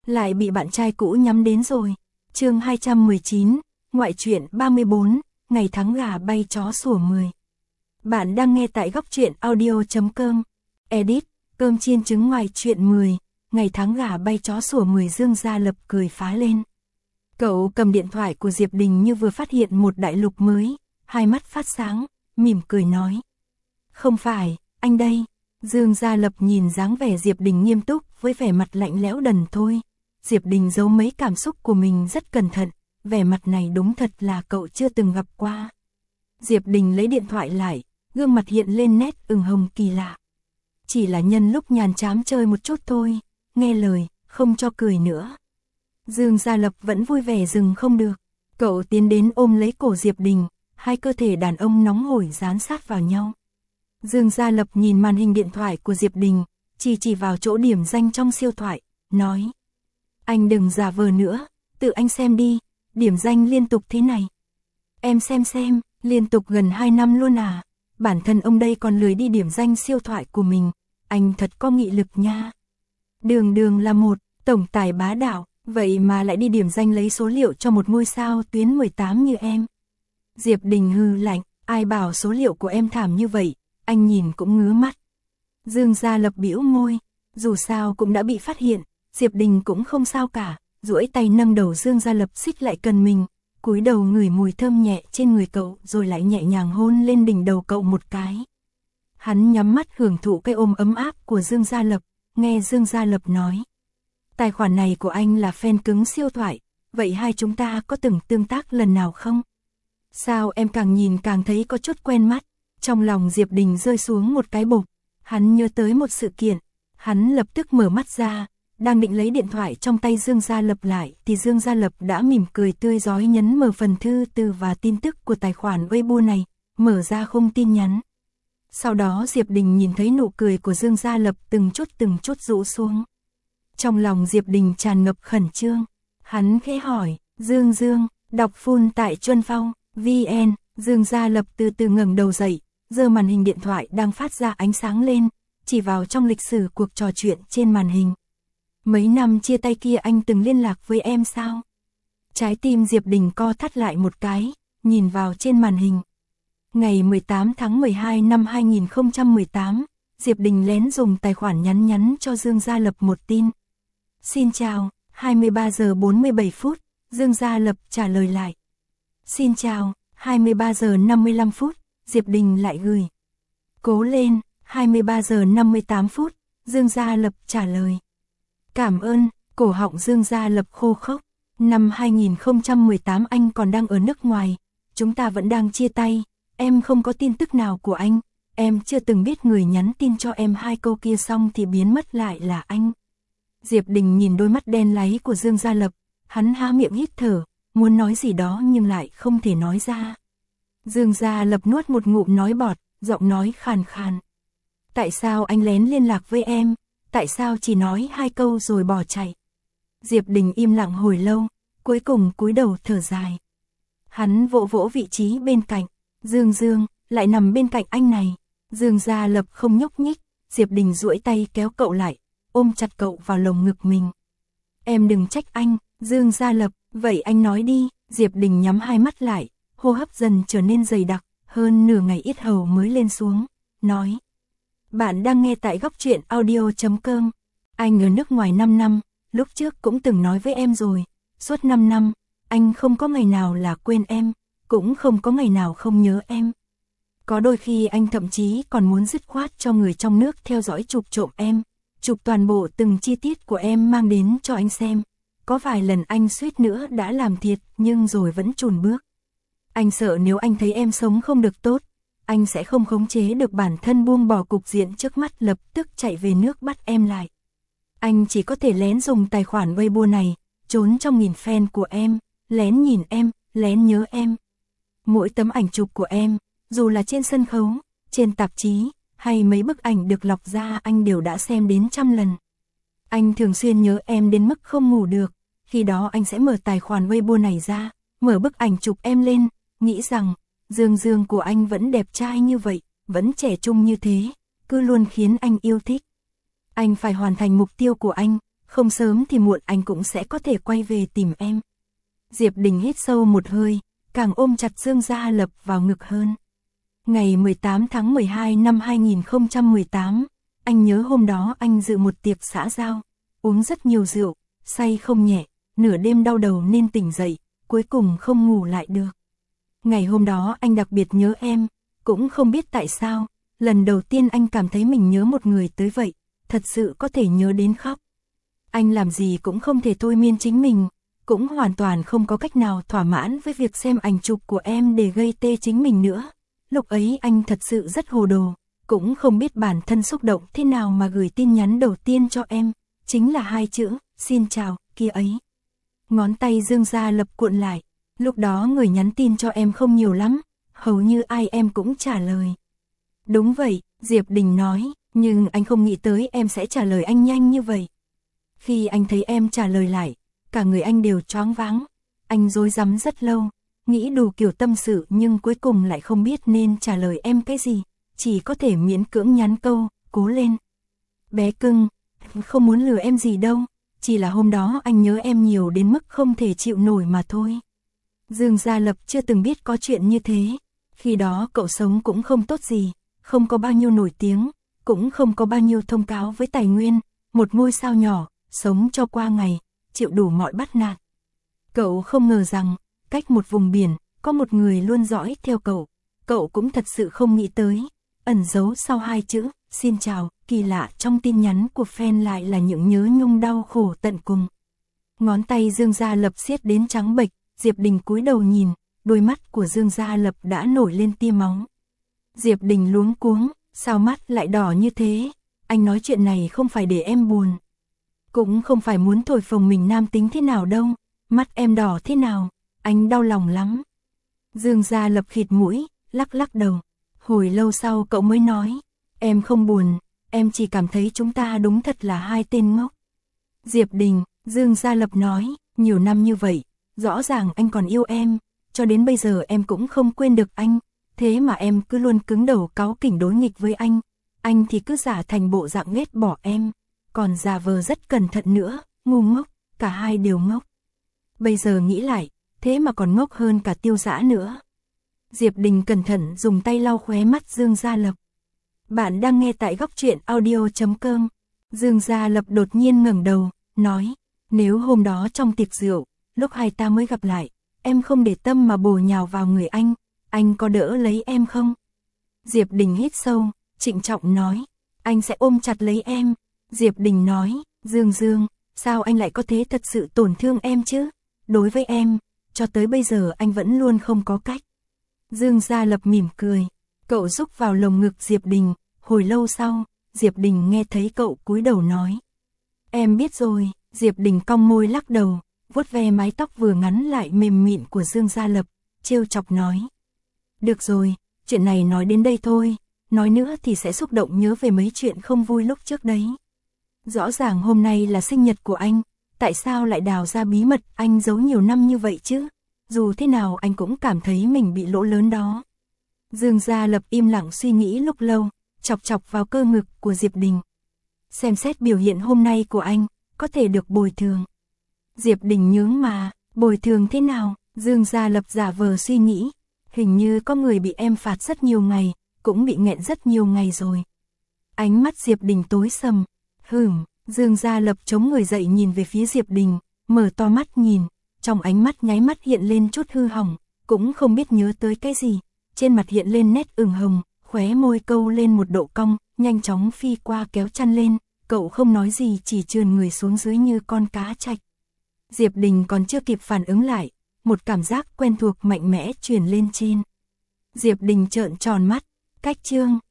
lại bị bạn trai cũ nhắm đến rồi. Chương 219, ngoại truyện 34, ngày tháng gà bay chó sủa 10. Bạn đang nghe tại góc truyện audio.com. Edit, cơm chiên trứng ngoại truyện 10, ngày tháng gà bay chó sủa 10. Dương Gia Lập cười phá lên. Cậu cầm điện thoại của Diệp Đình như vừa phát hiện một đại lục mới, hai mắt phát sáng, mỉm cười nói. Không phải, anh đây. Dương Gia Lập nhìn dáng vẻ Diệp Đình nghiêm túc với vẻ mặt lạnh lẽo đần thôi. Diệp Đình giấu mấy cảm xúc của mình rất cẩn thận, vẻ mặt này đúng thật là cậu chưa từng gặp qua. Diệp Đình lấy điện thoại lại, gương mặt hiện lên nét ửng hồng kỳ lạ. Chỉ là nhân lúc nhàn chán chơi một chút thôi, nghe lời, không cho cười nữa. Dương Gia Lập vẫn vui vẻ dừng không được. Cậu tiến đến ôm lấy cổ Diệp Đình, hai cơ thể đàn ông nóng hổi dán sát vào nhau. Dương Gia Lập nhìn màn hình điện thoại của Diệp Đình, chỉ vào chỗ điểm danh trong siêu thoại, nói. Anh đừng giả vờ nữa, tự anh xem đi, điểm danh liên tục thế này. Em xem, liên tục gần 2 năm luôn à, bản thân ông đây còn lười đi điểm danh siêu thoại của mình, anh thật có nghị lực nha. Đường là một, tổng tài bá đạo, vậy mà lại đi điểm danh lấy số liệu cho một ngôi sao tuyến 18 như em. Diệp Đình hừ lạnh, ai bảo số liệu của em thảm như vậy, anh nhìn cũng ngứa mắt. Dương Gia Lập bĩu môi, dù sao cũng đã bị phát hiện, Diệp Đình cũng không sao cả, duỗi tay nâng đầu Dương Gia Lập xích lại gần mình, cúi đầu ngửi mùi thơm nhẹ trên người cậu rồi lại nhẹ nhàng hôn lên đỉnh đầu cậu một cái. Hắn nhắm mắt hưởng thụ cái ôm ấm áp của Dương Gia Lập, nghe Dương Gia Lập nói. Tài khoản này của anh là fan cứng siêu thoại, vậy hai chúng ta có từng tương tác lần nào không? Sao em càng nhìn càng thấy có chút quen mắt, trong lòng Diệp Đình rơi xuống một cái bột, hắn nhớ tới một sự kiện, hắn lập tức mở mắt ra, đang định lấy điện thoại trong tay Dương Gia Lập lại thì Dương Gia Lập đã mỉm cười tươi rói nhấn mở phần thư từ và tin tức của tài khoản Weibo này, mở ra khung tin nhắn. Sau đó Diệp Đình nhìn thấy nụ cười của Dương Gia Lập từng chút rũ xuống. Trong lòng Diệp Đình tràn ngập khẩn trương, hắn khẽ hỏi, Dương, đọc full tại Chuân Phong, VN, Dương Gia Lập từ từ ngẩng đầu dậy, giơ màn hình điện thoại đang phát ra ánh sáng lên, chỉ vào trong lịch sử cuộc trò chuyện trên màn hình. Mấy năm chia tay kia anh từng liên lạc với em sao? Trái tim Diệp Đình co thắt lại một cái, nhìn vào trên màn hình. Ngày 18 tháng 12 năm 2018, Diệp Đình lén dùng tài khoản nhắn cho Dương Gia Lập một tin. Xin chào, 23 giờ 47 phút, Dương Gia Lập trả lời lại. Xin chào, 23 giờ 55 phút, Diệp Đình lại gửi. Cố lên, 23 giờ 58 phút, Dương Gia Lập trả lời. Cảm ơn, cổ họng Dương Gia Lập khô khốc. Năm 2018 anh còn đang ở nước ngoài, chúng ta vẫn đang chia tay, em không có tin tức nào của anh, em chưa từng biết người nhắn tin cho em 2 câu kia xong thì biến mất lại là anh. Diệp Đình nhìn đôi mắt đen láy của Dương Gia Lập, hắn há miệng hít thở, muốn nói gì đó nhưng lại không thể nói ra. Dương Gia Lập nuốt một ngụm nói bọt, giọng nói khàn khàn. Tại sao anh lén liên lạc với em? Tại sao chỉ nói 2 câu rồi bỏ chạy? Diệp Đình im lặng hồi lâu, cuối cùng cúi đầu thở dài. Hắn vỗ vị trí bên cạnh, Dương, lại nằm bên cạnh anh này. Dương Gia Lập không nhúc nhích, Diệp Đình duỗi tay kéo cậu lại, ôm chặt cậu vào lồng ngực mình. Em đừng trách anh, Dương Gia Lập, vậy anh nói đi. Diệp Đình nhắm hai mắt lại, hô hấp dần trở nên dày đặc, hơn nửa ngày yết hầu mới lên xuống, nói. Bạn đang nghe tại góc truyện audio.com. Anh ở nước ngoài 5 năm, lúc trước cũng từng nói với em rồi, suốt 5 năm, anh không có ngày nào là quên em, cũng không có ngày nào không nhớ em. Có đôi khi anh thậm chí còn muốn dứt khoát cho người trong nước theo dõi chụp trộm em, chụp toàn bộ từng chi tiết của em mang đến cho anh xem. Có vài lần anh suýt nữa đã làm thiệt nhưng rồi vẫn chùn bước. Anh sợ nếu anh thấy em sống không được tốt, anh sẽ không khống chế được bản thân buông bỏ cục diện trước mắt lập tức chạy về nước bắt em lại. Anh chỉ có thể lén dùng tài khoản Weibo này, trốn trong nghìn fan của em, lén nhìn em, lén nhớ em. Mỗi tấm ảnh chụp của em, dù là trên sân khấu, trên tạp chí, hay mấy bức ảnh được lọc ra anh đều đã xem đến 100 lần. Anh thường xuyên nhớ em đến mức không ngủ được, khi đó anh sẽ mở tài khoản Weibo này ra, mở bức ảnh chụp em lên, nghĩ rằng, Dương của anh vẫn đẹp trai như vậy, vẫn trẻ trung như thế, cứ luôn khiến anh yêu thích. Anh phải hoàn thành mục tiêu của anh, không sớm thì muộn anh cũng sẽ có thể quay về tìm em. Diệp Đình hít sâu một hơi, càng ôm chặt Dương Gia Lập vào ngực hơn. Ngày 18 tháng 12 năm 2018, anh nhớ hôm đó anh dự một tiệc xã giao, uống rất nhiều rượu, say không nhẹ, nửa đêm đau đầu nên tỉnh dậy, cuối cùng không ngủ lại được. Ngày hôm đó anh đặc biệt nhớ em, cũng không biết tại sao, lần đầu tiên anh cảm thấy mình nhớ một người tới vậy, thật sự có thể nhớ đến khóc. Anh làm gì cũng không thể thôi miên chính mình, cũng hoàn toàn không có cách nào thỏa mãn với việc xem ảnh chụp của em để gây tê chính mình nữa. Lúc ấy anh thật sự rất hồ đồ, cũng không biết bản thân xúc động thế nào mà gửi tin nhắn đầu tiên cho em, chính là 2 chữ, xin chào, kia ấy. Ngón tay Dương Gia Lập cuộn lại, lúc đó người nhắn tin cho em không nhiều lắm, hầu như ai em cũng trả lời. Đúng vậy, Diệp Đình nói, nhưng anh không nghĩ tới em sẽ trả lời anh nhanh như vậy. Khi anh thấy em trả lời lại, cả người anh đều choáng váng, anh rối rắm rất lâu, nghĩ đủ kiểu tâm sự nhưng cuối cùng lại không biết nên trả lời em cái gì, chỉ có thể miễn cưỡng nhắn câu, cố lên. Bé cưng, không muốn lừa em gì đâu, chỉ là hôm đó anh nhớ em nhiều đến mức không thể chịu nổi mà thôi. Dương Gia Lập chưa từng biết có chuyện như thế, khi đó cậu sống cũng không tốt gì, không có bao nhiêu nổi tiếng, cũng không có bao nhiêu thông cáo với tài nguyên, một ngôi sao nhỏ, sống cho qua ngày, chịu đủ mọi bắt nạt. Cậu không ngờ rằng, cách một vùng biển, có một người luôn dõi theo cậu cũng thật sự không nghĩ tới, ẩn giấu sau 2 chữ, xin chào, kỳ lạ trong tin nhắn của fan lại là những nhớ nhung đau khổ tận cùng. Ngón tay Dương Gia Lập siết đến trắng bệch, Diệp Đình cúi đầu nhìn, đôi mắt của Dương Gia Lập đã nổi lên tia máu. Diệp Đình luống cuống, sao mắt lại đỏ như thế, anh nói chuyện này không phải để em buồn. Cũng không phải muốn thổi phồng mình nam tính thế nào đâu, mắt em đỏ thế nào, anh đau lòng lắm. Dương Gia Lập khịt mũi, lắc lắc đầu, hồi lâu sau cậu mới nói, em không buồn, em chỉ cảm thấy chúng ta đúng thật là 2 tên ngốc. Diệp Đình, Dương Gia Lập nói, nhiều năm như vậy, rõ ràng anh còn yêu em, cho đến bây giờ em cũng không quên được anh, thế mà em cứ luôn cứng đầu cáu kỉnh đối nghịch với anh thì cứ giả thành bộ dạng ghét bỏ em, còn giả vờ rất cẩn thận nữa, ngu ngốc, cả hai đều ngốc. Bây giờ nghĩ lại, thế mà còn ngốc hơn cả Tiêu Dã nữa. Diệp Đình cẩn thận dùng tay lau khóe mắt Dương Gia Lập. Bạn đang nghe tại góc truyện audio.com. Dương Gia Lập đột nhiên ngẩng đầu, nói, nếu hôm đó trong tiệc rượu, lúc hai ta mới gặp lại, em không để tâm mà bổ nhào vào người anh có đỡ lấy em không? Diệp Đình hít sâu, trịnh trọng nói, anh sẽ ôm chặt lấy em. Diệp Đình nói, Dương, sao anh lại có thế thật sự tổn thương em chứ? Đối với em, cho tới bây giờ anh vẫn luôn không có cách. Dương Gia Lập mỉm cười, cậu rúc vào lồng ngực Diệp Đình, hồi lâu sau, Diệp Đình nghe thấy cậu cúi đầu nói. Em biết rồi, Diệp Đình cong môi lắc đầu, vuốt ve mái tóc vừa ngắn lại mềm mịn của Dương Gia Lập, trêu chọc nói. Được rồi, chuyện này nói đến đây thôi, nói nữa thì sẽ xúc động nhớ về mấy chuyện không vui lúc trước đấy. Rõ ràng hôm nay là sinh nhật của anh, tại sao lại đào ra bí mật anh giấu nhiều năm như vậy chứ? Dù thế nào anh cũng cảm thấy mình bị lỗ lớn đó. Dương Gia Lập im lặng suy nghĩ lúc lâu, chọc vào cơ ngực của Diệp Đình. Xem xét biểu hiện hôm nay của anh, có thể được bồi thường. Diệp Đình nhướng mà, bồi thường thế nào? Dương Gia Lập giả vờ suy nghĩ, hình như có người bị em phạt rất nhiều ngày, cũng bị nghẹn rất nhiều ngày rồi. Ánh mắt Diệp Đình tối sầm, Dương Gia Lập chống người dậy nhìn về phía Diệp Đình, mở to mắt nhìn, trong ánh mắt nháy mắt hiện lên chút hư hỏng, cũng không biết nhớ tới cái gì, trên mặt hiện lên nét ửng hồng, khóe môi câu lên một độ cong, nhanh chóng phi qua kéo chăn lên, cậu không nói gì chỉ trườn người xuống dưới như con cá trạch. Diệp Đình còn chưa kịp phản ứng lại, một cảm giác quen thuộc mạnh mẽ truyền lên trên. Diệp Đình trợn tròn mắt, cách chương